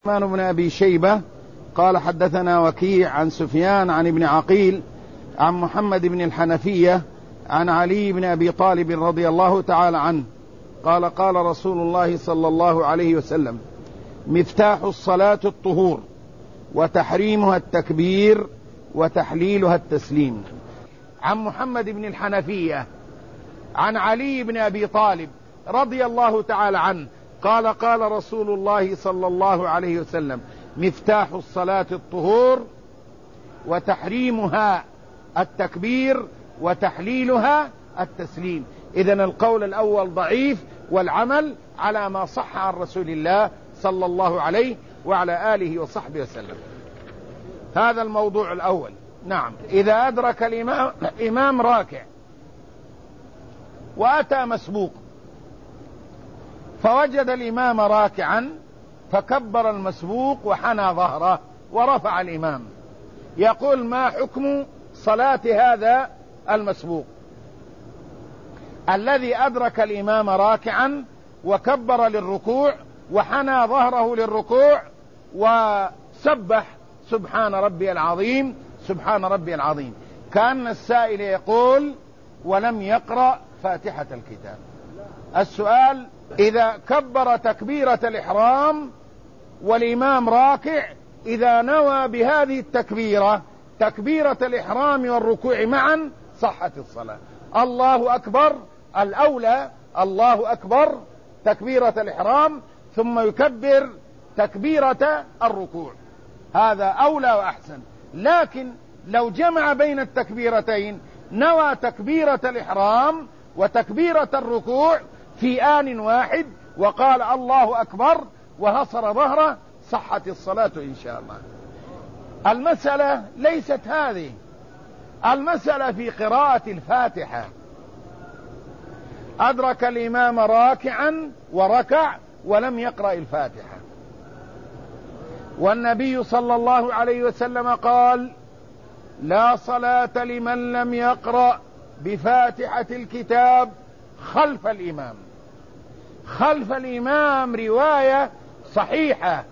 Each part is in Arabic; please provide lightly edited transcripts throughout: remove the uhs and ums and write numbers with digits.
عثمان بن أبي شيبة قال حدثنا وكيع عن سفيان عن ابن عقيل عن محمد بن الحنفية عن علي بن أبي طالب رضي الله تعالى عنه قال قال رسول الله صلى الله عليه وسلم: مفتاح الصلاة الطهور وتحريمها التكبير وتحليلها التسليم. عن محمد بن الحنفية عن علي بن أبي طالب رضي الله تعالى عنه قال قال رسول الله صلى الله عليه وسلم: مفتاح الصلاة الطهور وتحريمها التكبير وتحليلها التسليم. إذن القول الأول ضعيف، والعمل على ما صح عن رسول الله صلى الله عليه وعلى آله وصحبه وسلم. هذا الموضوع الأول. نعم، إذا أدرك الإمام راكع وأتى مسبوق فوجد الإمام راكعا فكبر المسبوق وحنى ظهره ورفع الإمام، يقول: ما حكم صلاة هذا المسبوق الذي أدرك الإمام راكعا وكبر للركوع وحنى ظهره للركوع وسبح سبحان ربي العظيم سبحان ربي العظيم، كأن السائل يقول: ولم يقرأ فاتحة الكتاب. السؤال: إذا كبر تكبيرة الإحرام والإمام راكع، إذا نوى بهذه التكبيرة تكبيرة الإحرام والركوع معا صحت الصلاة. الله أكبر الأولى، الله أكبر تكبيرة الإحرام ثم يكبر تكبيرة الركوع، هذا أولى وأحسن. لكن لو جمع بين التكبيرتين، نوى تكبيرة الإحرام وتكبيرة الركوع في آن واحد وقال الله أكبر وهصر ظهره، صحت الصلاة إن شاء الله. المسألة ليست هذه، المسألة في قراءة الفاتحة. أدرك الإمام راكعا وركع ولم يقرأ الفاتحة، والنبي صلى الله عليه وسلم قال: لا صلاة لمن لم يقرأ بفاتحة الكتاب خلف الإمام. خلف الإمام رواية صحيحة،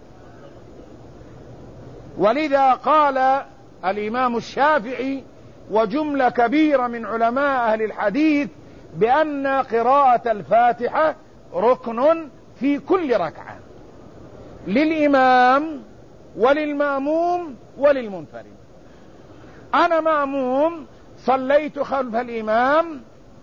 ولذا قال الإمام الشافعي وجملة كبيرة من علماء أهل الحديث بأن قراءة الفاتحة ركن في كل ركعة للإمام وللمأموم وللمنفرد. أنا مأموم صليت خلف الإمام،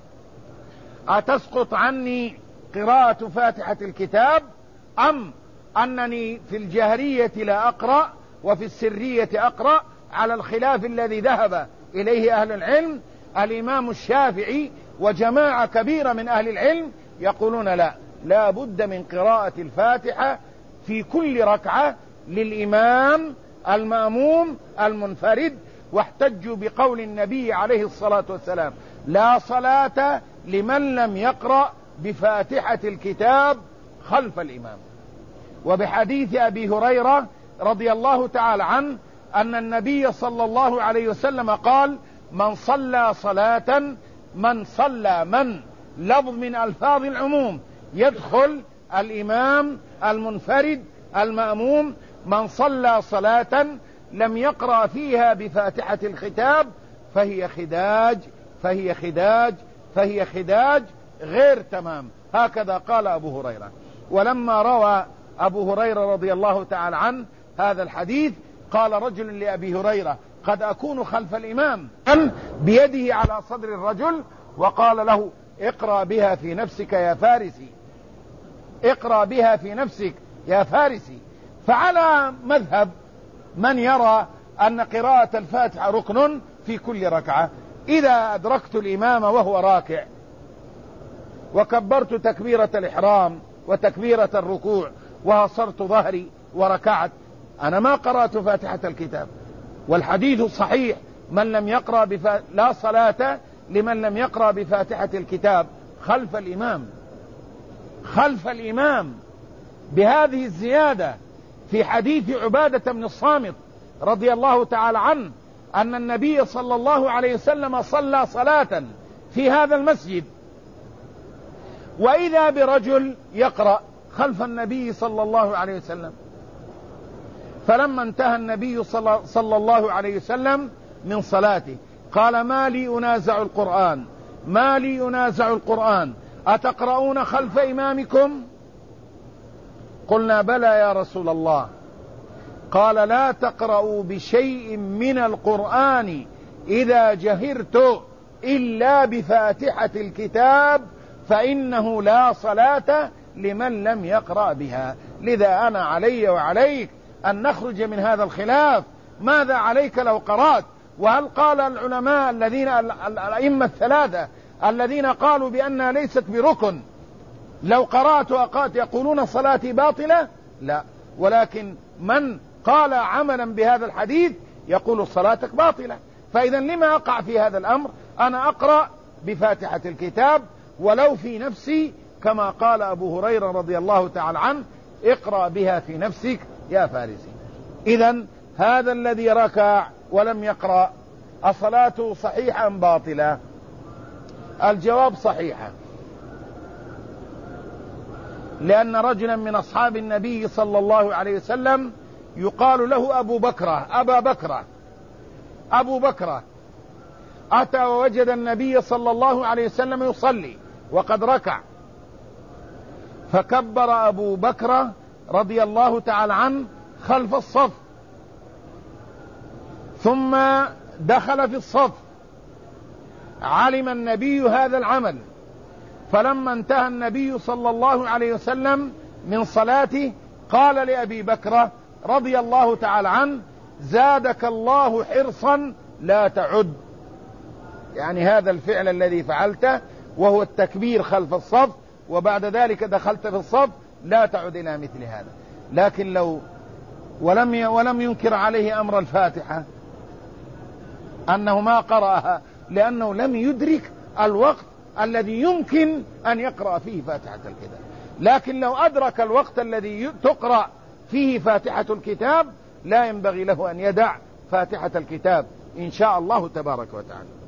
أتسقط عني قراءة فاتحة الكتاب أم أنني في الجهرية لا أقرأ وفي السرية أقرأ، على الخلاف الذي ذهب إليه أهل العلم؟ الإمام الشافعي وجماعة كبيرة من أهل العلم يقولون لا بد من قراءة الفاتحة في كل ركعة للإمام المأموم المنفرد، واحتجوا بقول النبي عليه الصلاة والسلام: لا صلاة لمن لم يقرأ بفاتحة الكتاب خلف الإمام. وبحديث أبي هريرة رضي الله تعالى عنه أن النبي صلى الله عليه وسلم قال: من صلى صلاة، من لفظ من ألفاظ العموم يدخل الإمام المنفرد المأموم، من صلى صلاة لم يقرأ فيها بفاتحة الكتاب فهي خداج غير تمام. هكذا قال أبو هريرة. ولما روى أبو هريرة رضي الله تعالى عنه هذا الحديث، قال رجل لأبي هريرة: قد أكون خلف الإمام، بيده على صدر الرجل وقال له: اقرأ بها في نفسك يا فارسي، اقرأ بها في نفسك يا فارسي. فعلى مذهب من يرى أن قراءة الفاتحة ركن في كل ركعة، إذا أدركت الإمام وهو راكع وكبرت تكبيرة الإحرام وتكبيرة الركوع وهصرت ظهري وركعت، أنا ما قرأت فاتحة الكتاب. والحديث صحيح: من لم يقرأ لا صلاة لمن لم يقرأ بفاتحة الكتاب خلف الإمام بهذه الزيادة. في حديث عبادة بن الصامت رضي الله تعالى عنه أن النبي صلى الله عليه وسلم صلى صلاة في هذا المسجد، وإذا برجل يقرأ خلف النبي صلى الله عليه وسلم، فلما انتهى النبي صلى الله عليه وسلم من صلاته قال: ما لي أنازع القرآن، ما لي أنازع القرآن، أتقرؤون خلف إمامكم؟ قلنا: بلى يا رسول الله. قال: لا تقرؤوا بشيء من القرآن إذا جهرت إلا بفاتحة الكتاب، فإنه لا صلاة لمن لم يقرأ بها. لذا أنا علي وعليك أن نخرج من هذا الخلاف. ماذا عليك لو قرأت؟ وهل قال العلماء الأئمة الثلاثة الذين قالوا بأنها ليست بركن لو قرأت وأقرأت يقولون صلاتي باطلة؟ لا، ولكن من قال عملا بهذا الحديث يقول صلاتك باطلة. فإذا لما أقع في هذا الأمر؟ أنا أقرأ بفاتحة الكتاب ولو في نفسي، كما قال أبو هريرة رضي الله تعالى عنه: اقرأ بها في نفسك يا فارسي. إذن هذا الذي ركع ولم يقرأ الصلاة صحيحة أم باطلة؟ الجواب: صحيحة، لأن رجلا من أصحاب النبي صلى الله عليه وسلم يقال له أبو بكرة أتى ووجد النبي صلى الله عليه وسلم يصلي وقد ركع، فكبر أبو بكر رضي الله تعالى عنه خلف الصف، ثم دخل في الصف. علم النبي هذا العمل، فلما انتهى النبي صلى الله عليه وسلم من صلاته قال لأبي بكر رضي الله تعالى عنه: زادك الله حرصا لا تعد. يعني هذا الفعل الذي فعلته وهو التكبير خلف الصف وبعد ذلك دخلت في الصف لا تعد إلى مثل هذا. لكن لو ولم ينكر عليه أمر الفاتحة أنه ما قرأها لأنه لم يدرك الوقت الذي يمكن أن يقرأ فيه فاتحة الكتاب. لكن لو أدرك الوقت الذي تقرأ فيه فاتحة الكتاب لا ينبغي له أن يدع فاتحة الكتاب إن شاء الله تبارك وتعالى.